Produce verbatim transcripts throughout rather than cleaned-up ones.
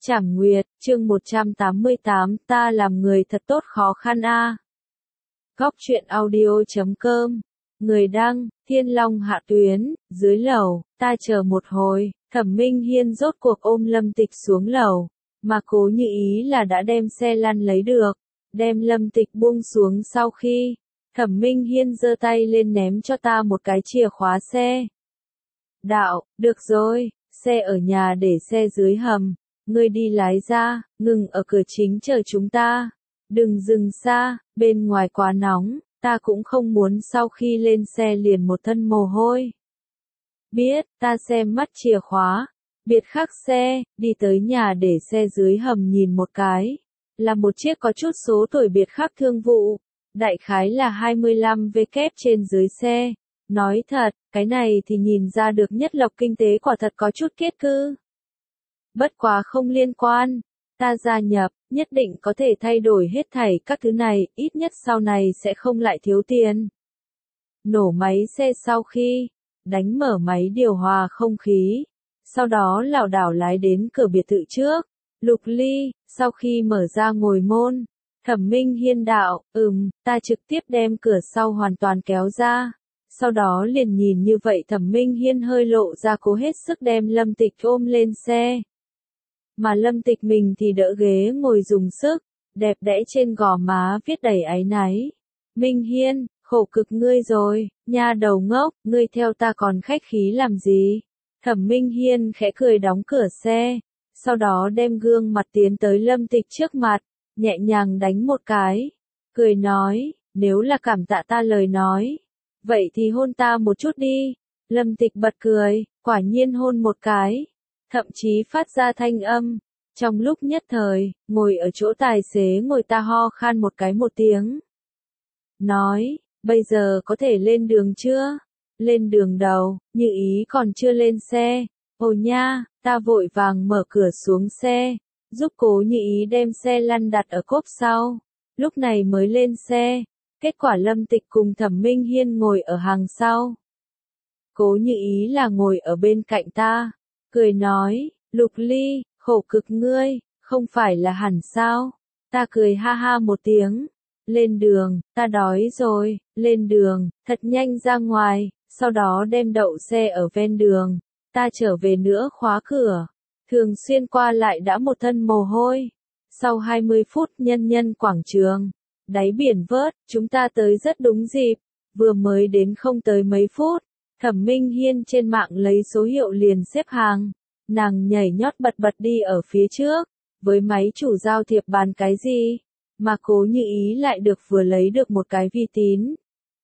Trảm Nguyệt, chương một trăm tám mươi tám, ta làm người thật tốt khó khăn a. Góc truyện audio chấm com. Người đăng, Thiên Long Hạ Tuyến, dưới lầu, ta chờ một hồi, Thẩm Minh Hiên rốt cuộc ôm Lâm Tịch xuống lầu, mà Cố Như Ý là đã đem xe lăn lấy được, đem Lâm Tịch buông xuống sau khi, Thẩm Minh Hiên giơ tay lên ném cho ta một cái chìa khóa xe. Đạo, được rồi, xe ở nhà để xe dưới hầm. Ngươi đi lái ra, ngừng ở cửa chính chờ chúng ta. Đừng dừng xa, bên ngoài quá nóng, ta cũng không muốn sau khi lên xe liền một thân mồ hôi. Biết, ta xem mắt chìa khóa, biệt khắc xe, đi tới nhà để xe dưới hầm nhìn một cái. Là một chiếc có chút số tuổi biệt khắc thương vụ, đại khái là hai mươi lăm vê kép trên dưới xe. Nói thật, cái này thì nhìn ra được nhất lộc kinh tế quả thật có chút kiết cư. Bất quá không liên quan, ta gia nhập, nhất định có thể thay đổi hết thảy các thứ này, ít nhất sau này sẽ không lại thiếu tiền. Nổ máy xe sau khi, đánh mở máy điều hòa không khí, sau đó lảo đảo lái đến cửa biệt thự trước, Lục Ly, sau khi mở ra ngồi môn, Thẩm Minh Hiên đạo, ừm, ta trực tiếp đem cửa sau hoàn toàn kéo ra. Sau đó liền nhìn như vậy Thẩm Minh Hiên hơi lộ ra cố hết sức đem Lâm Tịch ôm lên xe. Mà Lâm Tịch mình thì đỡ ghế ngồi dùng sức, đẹp đẽ trên gò má viết đầy áy náy. Minh Hiên, khổ cực ngươi rồi, nha đầu ngốc, ngươi theo ta còn khách khí làm gì? Thẩm Minh Hiên khẽ cười đóng cửa xe, sau đó đem gương mặt tiến tới Lâm Tịch trước mặt, nhẹ nhàng đánh một cái, cười nói, nếu là cảm tạ ta lời nói, vậy thì hôn ta một chút đi. Lâm Tịch bật cười, quả nhiên hôn một cái. Thậm chí phát ra thanh âm. Trong lúc nhất thời, ngồi ở chỗ tài xế ngồi ta ho khan một cái một tiếng. Nói, bây giờ có thể lên đường chưa? Lên đường đầu, Như Ý còn chưa lên xe. Ồ nha, ta vội vàng mở cửa xuống xe, giúp Cố Như Ý đem xe lăn đặt ở cốp sau. Lúc này mới lên xe, kết quả Lâm Tịch cùng Thẩm Minh Hiên ngồi ở hàng sau. Cố Như Ý là ngồi ở bên cạnh ta. Cười nói, Lục Ly, khổ cực ngươi, không phải là hẳn sao? Ta cười ha ha một tiếng. Lên đường, ta đói rồi, lên đường, thật nhanh ra ngoài, sau đó đem đậu xe ở ven đường. Ta trở về nữa khóa cửa. Thường xuyên qua lại đã một thân mồ hôi. Sau hai mươi phút nhân nhân quảng trường, đáy biển vớt, chúng ta tới rất đúng dịp. Vừa mới đến không tới mấy phút. Thẩm Minh Hiên trên mạng lấy số hiệu liền xếp hàng, nàng nhảy nhót bật bật đi ở phía trước, với máy chủ giao thiệp bàn cái gì, mà Cố Như Ý lại được vừa lấy được một cái vi tín.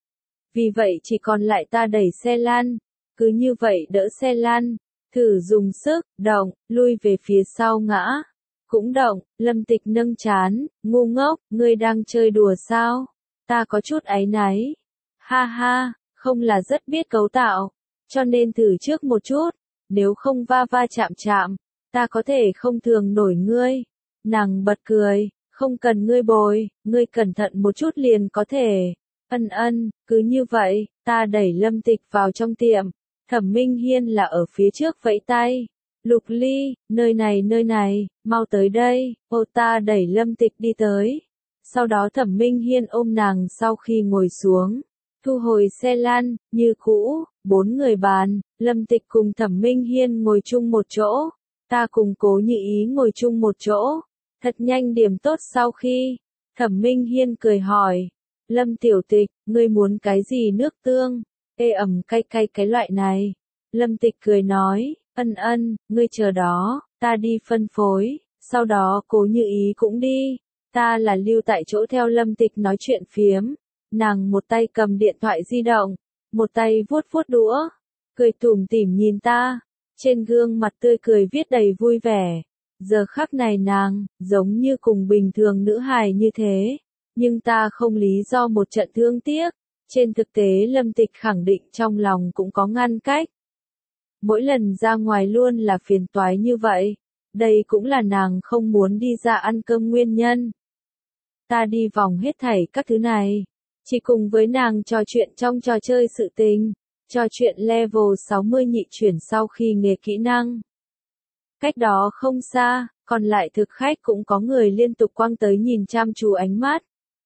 Vì vậy chỉ còn lại ta đẩy xe lăn, cứ như vậy đỡ xe lăn, thử dùng sức, động, lui về phía sau ngã, cũng động. Lâm Tịch nâng trán, ngu ngốc, ngươi đang chơi đùa sao? Ta có chút áy náy. Ha ha. Không là rất biết cấu tạo, cho nên thử trước một chút, nếu không va va chạm chạm, ta có thể không thường nổi ngươi. Nàng bật cười, không cần ngươi bồi, ngươi cẩn thận một chút liền có thể. Ân ân, cứ như vậy, ta đẩy Lâm Tịch vào trong tiệm, Thẩm Minh Hiên là ở phía trước vẫy tay. Lục Ly, nơi này nơi này, mau tới đây, ô ta đẩy Lâm Tịch đi tới. Sau đó Thẩm Minh Hiên ôm nàng sau khi ngồi xuống. Thu hồi xe lăn, như cũ, bốn người bàn, Lâm Tịch cùng Thẩm Minh Hiên ngồi chung một chỗ, ta cùng Cố Như Ý ngồi chung một chỗ, thật nhanh điểm tốt sau khi, Thẩm Minh Hiên cười hỏi, Lâm Tiểu Tịch, ngươi muốn cái gì nước tương, ê ẩm cay cay cái loại này, Lâm Tịch cười nói, ân ân, ngươi chờ đó, ta đi phân phối, sau đó Cố Như Ý cũng đi, ta là lưu tại chỗ theo Lâm Tịch nói chuyện phiếm. Nàng một tay cầm điện thoại di động, một tay vuốt vuốt đũa, cười tủm tỉm nhìn ta, trên gương mặt tươi cười viết đầy vui vẻ. Giờ khắc này nàng, giống như cùng bình thường nữ hài như thế, nhưng ta không lý do một trận thương tiếc, trên thực tế Lâm Tịch khẳng định trong lòng cũng có ngăn cách. Mỗi lần ra ngoài luôn là phiền toái như vậy, đây cũng là nàng không muốn đi ra ăn cơm nguyên nhân. Ta đi vòng hết thảy các thứ này. Chỉ cùng với nàng trò chuyện trong trò chơi sự tình, trò chuyện level sáu mươi nhị chuyển sau khi nghề kỹ năng. Cách đó không xa, còn lại thực khách cũng có người liên tục quăng tới nhìn chăm chú ánh mắt.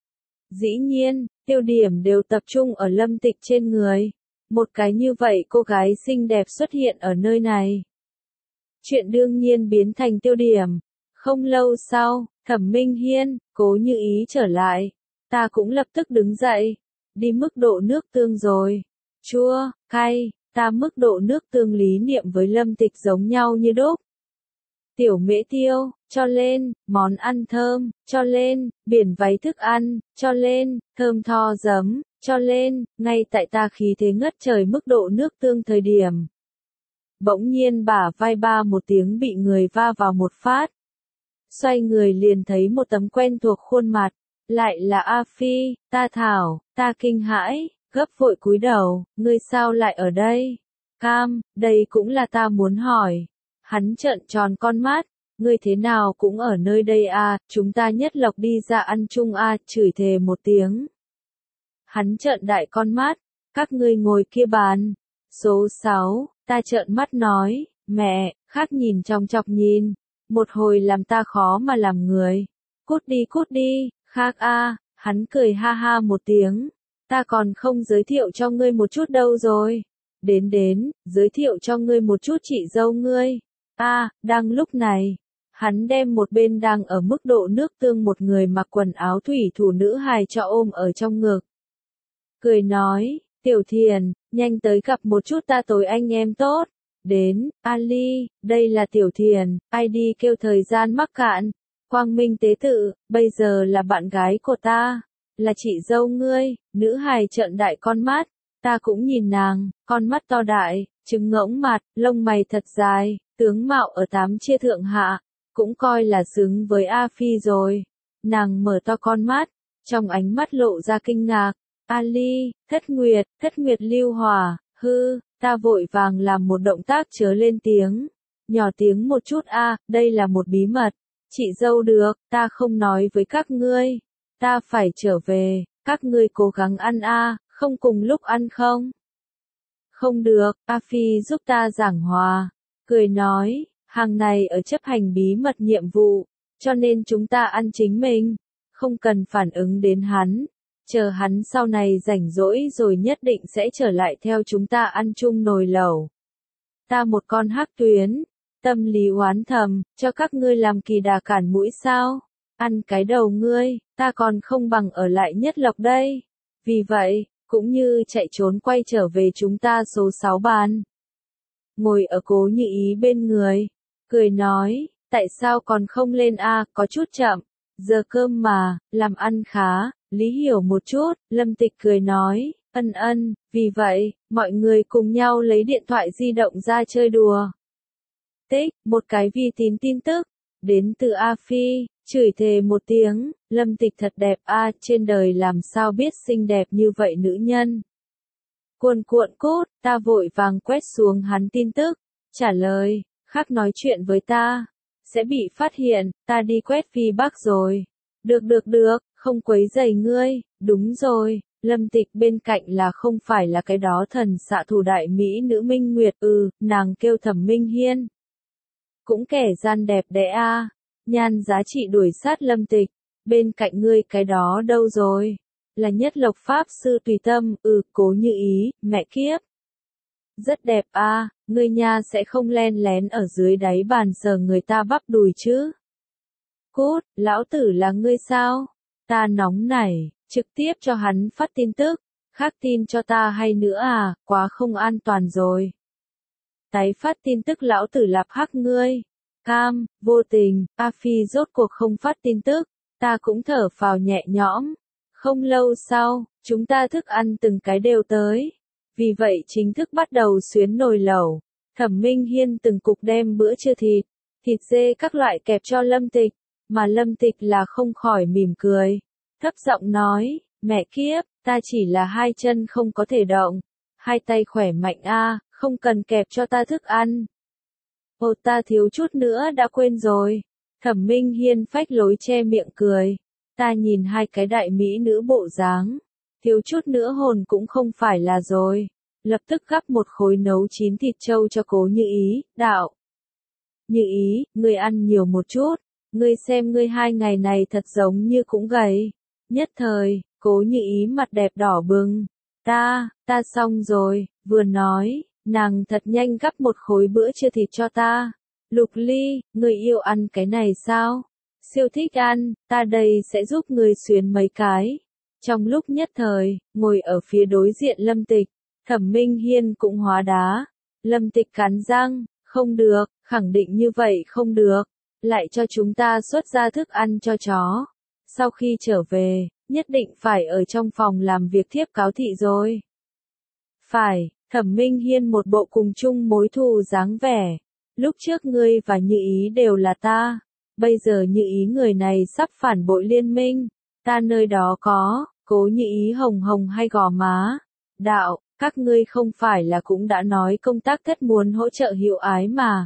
Dĩ nhiên, tiêu điểm đều tập trung ở Lâm Tịch trên người. Một cái như vậy cô gái xinh đẹp xuất hiện ở nơi này. Chuyện đương nhiên biến thành tiêu điểm. Không lâu sau, Thẩm Minh Hiên, Cố Như Ý trở lại. Ta cũng lập tức đứng dậy. Đi mức độ nước tương rồi. Chua, cay, ta mức độ nước tương lý niệm với Lâm Tịch giống nhau như đúc. Tiểu mễ tiêu, cho lên, món ăn thơm, cho lên, biển váy thức ăn, cho lên, thơm tho giấm, cho lên, ngay tại ta khí thế ngất trời mức độ nước tương thời điểm. Bỗng nhiên bả vai ba một tiếng bị người va vào một phát. Xoay người liền thấy một tấm quen thuộc khuôn mặt, lại là A Phi, ta thảo, ta kinh hãi, gấp vội cúi đầu, ngươi sao lại ở đây? Cam, đây cũng là ta muốn hỏi. Hắn trợn tròn con mắt, ngươi thế nào cũng ở nơi đây à, chúng ta nhất lộc đi ra ăn chung à, chửi thề một tiếng. Hắn trợn đại con mắt, các ngươi ngồi kia bàn. Số sáu, ta trợn mắt nói, mẹ, khác nhìn trong chọc nhìn, một hồi làm ta khó mà làm người. Cút đi cút đi, khác a, à, hắn cười ha ha một tiếng, ta còn không giới thiệu cho ngươi một chút đâu rồi. Đến đến, giới thiệu cho ngươi một chút chị dâu ngươi. A, à, đang lúc này, hắn đem một bên đang ở mức độ nước tương một người mặc quần áo thủy thủ nữ hài cho ôm ở trong ngực. Cười nói, Tiểu Thiền, nhanh tới gặp một chút ta tối anh em tốt. Đến, Ali, đây là Tiểu Thiền, i đê kêu thời gian mắc cạn. Quang Minh tế tự, bây giờ là bạn gái của ta, là chị dâu ngươi. Nữ hài trợn đại con mắt, ta cũng nhìn nàng, con mắt to đại, trứng ngỗng mặt, lông mày thật dài, tướng mạo ở tám chia thượng hạ, cũng coi là xứng với A Phi rồi. Nàng mở to con mắt, trong ánh mắt lộ ra kinh ngạc. Ali, Thất Nguyệt, Thất Nguyệt Lưu Hòa, hư, ta vội vàng làm một động tác chớ lên tiếng. Nhỏ tiếng một chút a, à, đây là một bí mật. Chị dâu được, ta không nói với các ngươi. Ta phải trở về, các ngươi cố gắng ăn a, à, không cùng lúc ăn không? Không được, A Phi giúp ta giảng hòa. Cười nói, hàng này ở chấp hành bí mật nhiệm vụ, cho nên chúng ta ăn chính mình. Không cần phản ứng đến hắn. Chờ hắn sau này rảnh rỗi rồi nhất định sẽ trở lại theo chúng ta ăn chung nồi lẩu. Ta một con hắc tuyến, tâm lý oán thầm, cho các ngươi làm kỳ đà cản mũi sao? Ăn cái đầu ngươi, ta còn không bằng ở lại nhất lộc đây. Vì vậy, cũng như chạy trốn quay trở về chúng ta số sáu bàn. Ngồi ở Cố Như Ý bên người, cười nói, tại sao còn không lên a, có chút chậm, giờ cơm mà, làm ăn khá. Lý hiểu một chút, Lâm Tịch cười nói, ân ân, vì vậy, mọi người cùng nhau lấy điện thoại di động ra chơi đùa. Tích, một cái vi tín tin tức, đến từ A Phi, chửi thề một tiếng, Lâm Tịch thật đẹp a, à, trên đời làm sao biết xinh đẹp như vậy nữ nhân. Cuồn cuộn cút, ta vội vàng quét xuống hắn tin tức, trả lời, khác nói chuyện với ta, sẽ bị phát hiện, ta đi quét phi bắc rồi. Được được được, không quấy rầy ngươi, đúng rồi, Lâm Tịch bên cạnh là không phải là cái đó thần xạ thủ đại Mỹ nữ Minh Nguyệt, ừ, nàng kêu Thẩm Minh Hiên. Cũng kẻ gian đẹp đẽ a, à. Nhan giá trị đuổi sát Lâm Tịch, bên cạnh ngươi cái đó đâu rồi? Là Nhất Lộc Pháp Sư Tùy Tâm, ừ, Cố Như Ý, mẹ kiếp. Rất đẹp a, à, ngươi nha sẽ không len lén ở dưới đáy bàn sờ người ta bắp đùi chứ? Cút, lão tử là ngươi sao? Ta nóng nảy, trực tiếp cho hắn phát tin tức, khác tin cho ta hay nữa à, quá không an toàn rồi. Tái phát tin tức lão tử lạp hắc ngươi. Cam, vô tình, A Phi rốt cuộc không phát tin tức, ta cũng thở phào nhẹ nhõm. Không lâu sau, chúng ta thức ăn từng cái đều tới. Vì vậy chính thức bắt đầu xuyến nồi lẩu. Thẩm Minh Hiên từng cục đem bữa trưa thịt, thịt dê các loại kẹp cho Lâm Tịch. Mà Lâm Tịch là không khỏi mỉm cười, thấp giọng nói, mẹ kiếp, ta chỉ là hai chân không có thể động, hai tay khỏe mạnh a, à, không cần kẹp cho ta thức ăn. Ồ, ta thiếu chút nữa đã quên rồi. Thẩm Minh Hiên phách lối che miệng cười, ta nhìn hai cái đại mỹ nữ bộ dáng, thiếu chút nữa hồn cũng không phải là rồi. Lập tức gắp một khối nấu chín thịt trâu cho Cố Như Ý, đạo. Như Ý, ngươi ăn nhiều một chút, ngươi xem ngươi hai ngày này thật giống như cũng gầy. Nhất thời, Cố Như Ý mặt đẹp đỏ bừng. Ta, ta xong rồi, vừa nói, nàng thật nhanh gắp một khối bữa trưa thịt cho ta. Lục Ly, ngươi yêu ăn cái này sao? Siêu thích ăn, ta đây sẽ giúp ngươi xuyến mấy cái. Trong lúc nhất thời, ngồi ở phía đối diện Lâm Tịch, Thẩm Minh Hiên cũng hóa đá. Lâm Tịch cắn răng, không được, khẳng định như vậy không được. Lại cho chúng ta xuất ra thức ăn cho chó. Sau khi trở về, nhất định phải ở trong phòng làm việc thiếp cáo thị rồi. Phải, Thẩm Minh Hiên một bộ cùng chung mối thù dáng vẻ. Lúc trước ngươi và Như Ý đều là ta. Bây giờ Như Ý người này sắp phản bội liên minh. Ta nơi đó có, Cố Như Ý hồng hồng hay gò má. Đạo, các ngươi không phải là cũng đã nói công tác thất muốn hỗ trợ Hiệu Ái mà.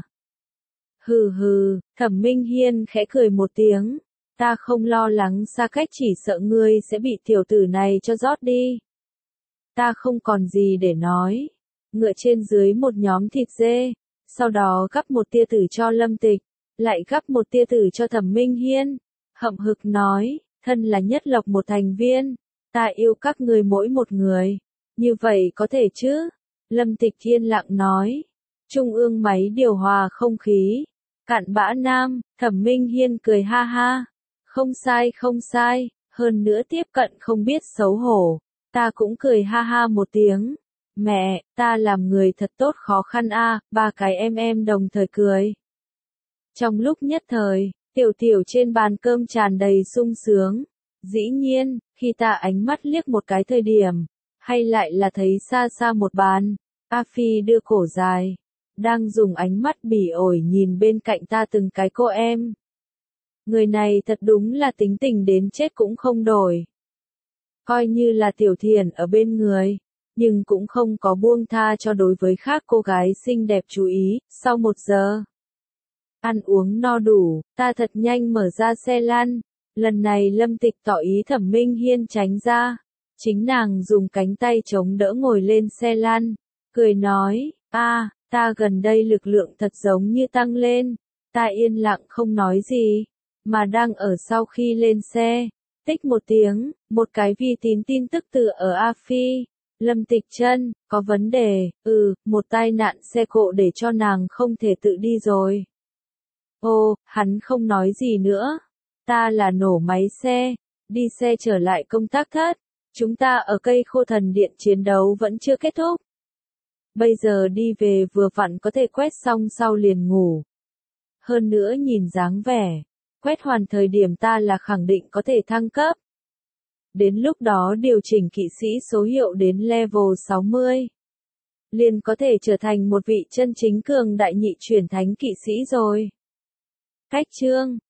Hừ hừ, Thẩm Minh Hiên khẽ cười một tiếng. Ta không lo lắng xa cách, chỉ sợ ngươi sẽ bị tiểu tử này cho rót đi. Ta không còn gì để nói. Ngựa trên dưới một nhóm thịt dê, sau đó gắp một tia tử cho Lâm Tịch, lại gắp một tia tử cho Thẩm Minh Hiên. Hậm hực nói, thân là nhất lộc một thành viên, ta yêu các ngươi mỗi một người. Như vậy có thể chứ? Lâm Tịch yên lặng nói. Trung ương máy điều hòa không khí. Cặn bã nam, Thẩm Minh Hiên cười ha ha. Không sai không sai, hơn nữa tiếp cận không biết xấu hổ. Ta cũng cười ha ha một tiếng. Mẹ, ta làm người thật tốt khó khăn a, ba cái em em đồng thời cười. Trong lúc nhất thời, tiểu tiểu trên bàn cơm tràn đầy sung sướng. Dĩ nhiên, khi ta ánh mắt liếc một cái thời điểm, hay lại là thấy xa xa một bàn, A Phi đưa cổ dài, đang dùng ánh mắt bỉ ổi nhìn bên cạnh ta từng cái cô em. Người này thật đúng là tính tình đến chết cũng không đổi. Coi như là Tiểu Thiền ở bên người, nhưng cũng không có buông tha cho đối với khác cô gái xinh đẹp chú ý. Sau một giờ ăn uống no đủ, ta thật nhanh mở ra xe lăn. Lần này Lâm Tịch tỏ ý Thẩm Minh Hiên tránh ra. Chính nàng dùng cánh tay chống đỡ ngồi lên xe lăn, cười nói, a, ta gần đây lực lượng thật giống như tăng lên. Ta yên lặng không nói gì, mà đang ở sau khi lên xe. Tích một tiếng, một cái vi tín tin tức từ ở A Phi. Lâm Tịch chân, có vấn đề, ừ, một tai nạn xe cộ để cho nàng không thể tự đi rồi. Ô, hắn không nói gì nữa. Ta là nổ máy xe, đi xe trở lại công tác thất. Chúng ta ở cây khô thần điện chiến đấu vẫn chưa kết thúc. Bây giờ đi về vừa vặn có thể quét xong sau liền ngủ. Hơn nữa nhìn dáng vẻ, quét hoàn thời điểm ta là khẳng định có thể thăng cấp. Đến lúc đó điều chỉnh kỵ sĩ số hiệu đến level sáu mươi. Liền có thể trở thành một vị chân chính cường đại nhị chuyển thánh kỵ sĩ rồi. Cách chương